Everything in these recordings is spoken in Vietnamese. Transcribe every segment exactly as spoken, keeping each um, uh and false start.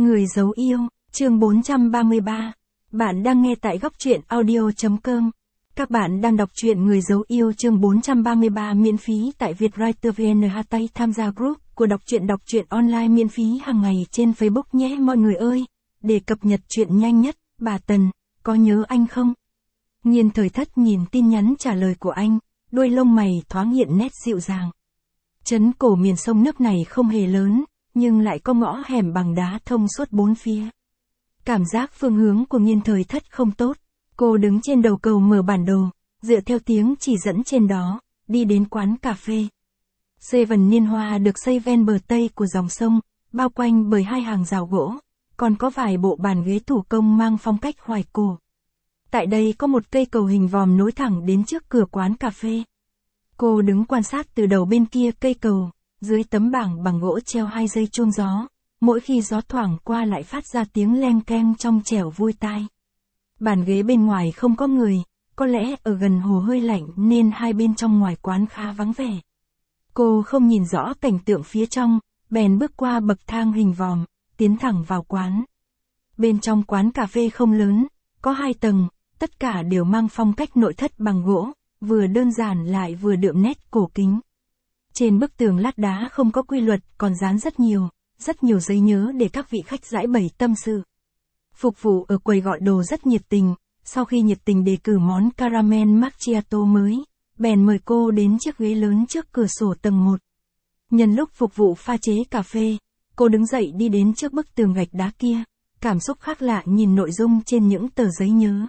Người giấu yêu, chương bốn trăm ba mươi ba. Bạn đang nghe tại góc truyện audio.com. Các bạn đang đọc truyện Người giấu yêu chương bốn trăm ba mươi ba miễn phí tại Vietwriter vê en. Hãy tham gia group của đọc truyện đọc truyện online miễn phí hàng ngày trên Facebook nhé mọi người ơi. Để cập nhật truyện nhanh nhất, bà Tần, có nhớ anh không? Nhiên Thời Thất nhìn tin nhắn trả lời của anh, đuôi lông mày thoáng hiện nét dịu dàng. Trấn cổ miền sông nước này không hề lớn, nhưng lại có ngõ hẻm bằng đá thông suốt bốn phía. Cảm giác phương hướng của Nhiên Thời Thất không tốt. Cô đứng trên đầu cầu mở bản đồ, dựa theo tiếng chỉ dẫn trên đó, đi đến quán cà phê. Seven Niên Hoa được xây ven bờ tây của dòng sông, bao quanh bởi hai hàng rào gỗ, còn có vài bộ bàn ghế thủ công mang phong cách hoài cổ. Tại đây có một cây cầu hình vòm nối thẳng đến trước cửa quán cà phê. Cô đứng quan sát từ đầu bên kia cây cầu, dưới tấm bảng bằng gỗ treo hai dây chuông gió, mỗi khi gió thoảng qua lại phát ra tiếng leng keng trong trẻo vui tai. Bàn ghế bên ngoài không có người, có lẽ ở gần hồ hơi lạnh nên hai bên trong ngoài quán khá vắng vẻ. Cô không nhìn rõ cảnh tượng phía trong, bèn bước qua bậc thang hình vòm, tiến thẳng vào quán. Bên trong quán cà phê không lớn, có hai tầng, tất cả đều mang phong cách nội thất bằng gỗ, vừa đơn giản lại vừa đượm nét cổ kính. Trên bức tường lát đá không có quy luật còn dán rất nhiều, rất nhiều giấy nhớ để các vị khách giãi bày tâm sự. Phục vụ ở quầy gọi đồ rất nhiệt tình, sau khi nhiệt tình đề cử món caramel macchiato mới, bèn mời cô đến chiếc ghế lớn trước cửa sổ tầng một. Nhân lúc phục vụ pha chế cà phê, cô đứng dậy đi đến trước bức tường gạch đá kia, cảm xúc khác lạ nhìn nội dung trên những tờ giấy nhớ.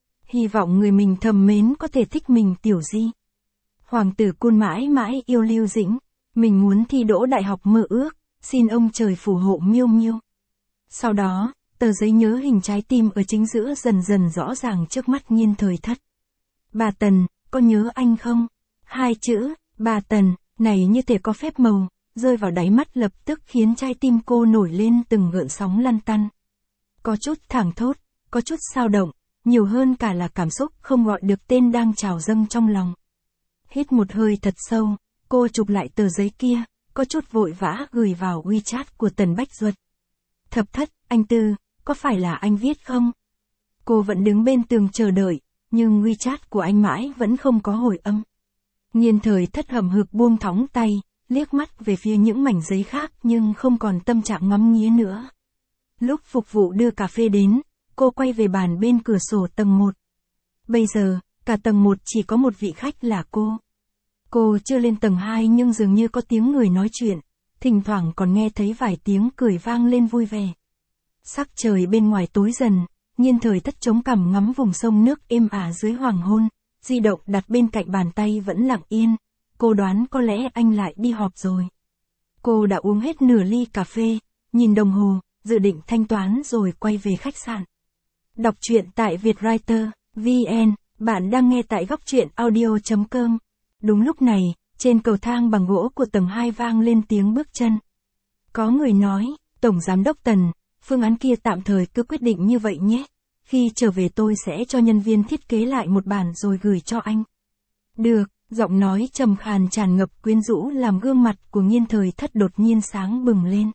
Hy vọng người mình thầm mến có thể thích mình tiểu di. Hoàng tử Cun mãi mãi yêu Lưu Dĩnh, mình muốn thi đỗ đại học mơ ước, xin ông trời phù hộ Miêu Miêu. Sau đó, tờ giấy nhớ hình trái tim ở chính giữa dần dần rõ ràng trước mắt Nhiên Thời Thất. Bà Tần, có nhớ anh không? Hai chữ, bà Tần, này như thể có phép màu, rơi vào đáy mắt lập tức khiến trái tim cô nổi lên từng gợn sóng lăn tăn. Có chút thảng thốt, có chút xao động, nhiều hơn cả là cảm xúc không gọi được tên đang trào dâng trong lòng. Hít một hơi thật sâu, cô chụp lại tờ giấy kia, có chút vội vã gửi vào WeChat của Tần Bách Duật. Thập Thất, anh Tư, có phải là anh viết không? Cô vẫn đứng bên tường chờ đợi, nhưng WeChat của anh mãi vẫn không có hồi âm. Nhiên Thời Thất hậm hực buông thõng tay, liếc mắt về phía những mảnh giấy khác nhưng không còn tâm trạng ngắm nghía nữa. Lúc phục vụ đưa cà phê đến, cô quay về bàn bên cửa sổ tầng một. Bây giờ, cả tầng một chỉ có một vị khách là cô. Cô chưa lên tầng hai nhưng dường như có tiếng người nói chuyện, thỉnh thoảng còn nghe thấy vài tiếng cười vang lên vui vẻ. Sắc trời bên ngoài tối dần, Nhiên Thời Thất chống cằm ngắm vùng sông nước êm ả dưới hoàng hôn, di động đặt bên cạnh bàn tay vẫn lặng yên, cô đoán có lẽ anh lại đi họp rồi. Cô đã uống hết nửa ly cà phê, nhìn đồng hồ, dự định thanh toán rồi quay về khách sạn. Đọc truyện tại Vietwriter vê en, bạn đang nghe tại góc truyện audio.com. Đúng lúc này, trên cầu thang bằng gỗ của tầng hai vang lên tiếng bước chân. Có người nói, Tổng Giám đốc Tần, phương án kia tạm thời cứ quyết định như vậy nhé. Khi trở về tôi sẽ cho nhân viên thiết kế lại một bản rồi gửi cho anh. Được, giọng nói trầm khàn tràn ngập quyến rũ làm gương mặt của Nhiên Thời Thất đột nhiên sáng bừng lên.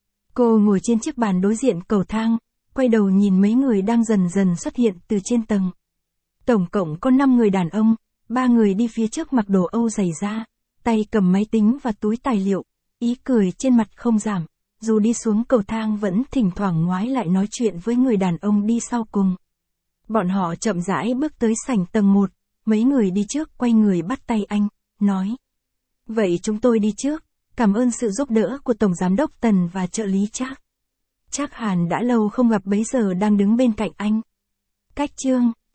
Cô ngồi trên chiếc bàn đối diện cầu thang, quay đầu nhìn mấy người đang dần dần xuất hiện từ trên tầng. Tổng cộng có năm người đàn ông, ba người đi phía trước mặc đồ Âu dày da, tay cầm máy tính và túi tài liệu, ý cười trên mặt không giảm, dù đi xuống cầu thang vẫn thỉnh thoảng ngoái lại nói chuyện với người đàn ông đi sau cùng. Bọn họ chậm rãi bước tới sảnh tầng một, mấy người đi trước quay người bắt tay anh, nói. Vậy chúng tôi đi trước, cảm ơn sự giúp đỡ của Tổng Giám đốc Tần và trợ lý Trác. Trác Hàn đã lâu không gặp bấy giờ đang đứng bên cạnh anh. Cách chương